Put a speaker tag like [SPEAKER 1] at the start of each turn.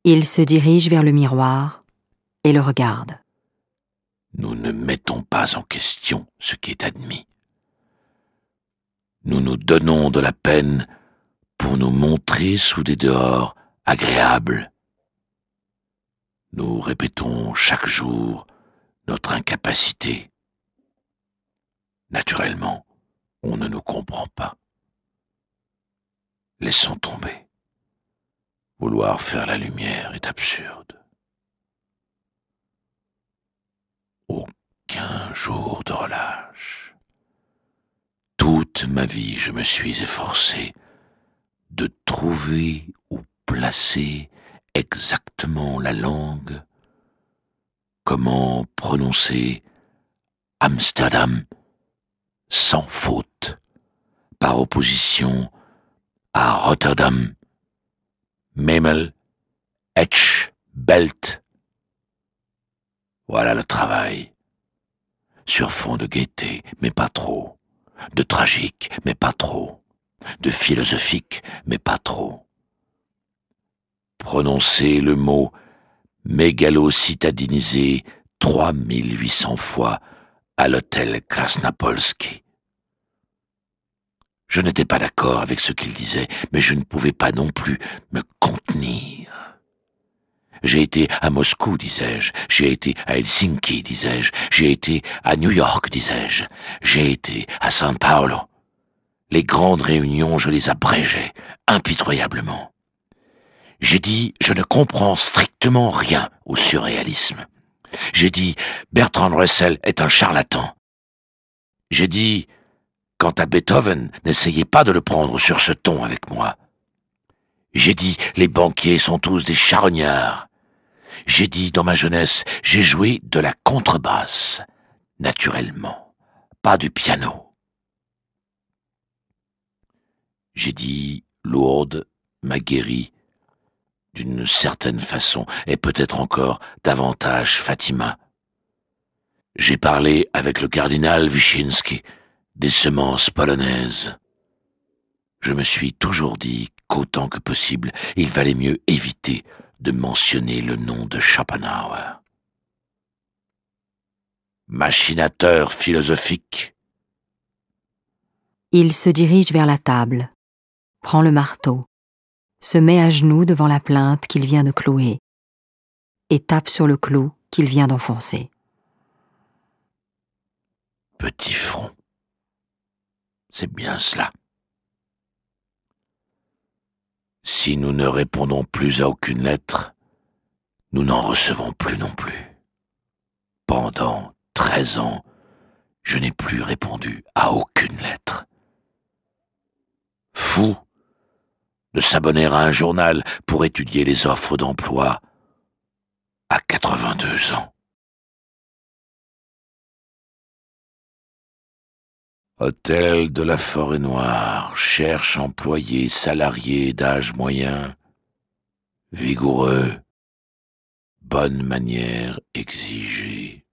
[SPEAKER 1] Il se dirige vers le miroir et le regarde.
[SPEAKER 2] Nous ne mettons pas en question ce qui est admis. Nous nous donnons de la peine pour nous montrer sous des dehors agréables. Nous répétons chaque jour notre incapacité. Naturellement, on ne nous comprend pas. Laissons tomber. Vouloir faire la lumière est absurde. Aucun jour de relâche. Toute ma vie, je me suis efforcé de trouver ou placer exactement la langue, comment prononcer Amsterdam sans faute, par opposition à Rotterdam, Memel, Etsch, Belt. Voilà le travail. Sur fond de gaieté, mais pas trop. De tragique, mais pas trop. De philosophique, mais pas trop. Prononcer le mot mégalo-citadinisé 3800 fois à l'hôtel Krasnapolski. Je n'étais pas d'accord avec ce qu'il disait, mais je ne pouvais pas non plus me contenir. J'ai été à Moscou, disais-je. J'ai été à Helsinki, disais-je. J'ai été à New York, disais-je. J'ai été à São Paulo. Les grandes réunions, je les abrégeais, impitoyablement. J'ai dit, je ne comprends strictement rien au surréalisme. J'ai dit, Bertrand Russell est un charlatan. J'ai dit, quant à Beethoven, n'essayez pas de le prendre sur ce ton avec moi. J'ai dit, les banquiers sont tous des charognards. J'ai dit, dans ma jeunesse, j'ai joué de la contrebasse, naturellement, pas du piano. J'ai dit, Lourdes m'a guéri d'une certaine façon, et peut-être encore davantage Fatima. J'ai parlé avec le cardinal Wyszynski des semences polonaises. Je me suis toujours dit qu'autant que possible, il valait mieux éviter de mentionner le nom de Schopenhauer. Machinateur philosophique.
[SPEAKER 1] Il se dirige vers la table, prend le marteau, se met à genoux devant la plinthe qu'il vient de clouer et tape sur le clou qu'il vient d'enfoncer.
[SPEAKER 2] Petit front. C'est bien cela. Si nous ne répondons plus à aucune lettre, nous n'en recevons plus non plus. Pendant 13 ans, je n'ai plus répondu à aucune lettre. Fou de s'abonner à un journal pour étudier les offres d'emploi à 82 ans. Hôtel de la Forêt-Noire cherche employés salariés d'âge moyen, vigoureux, bonne manière exigée.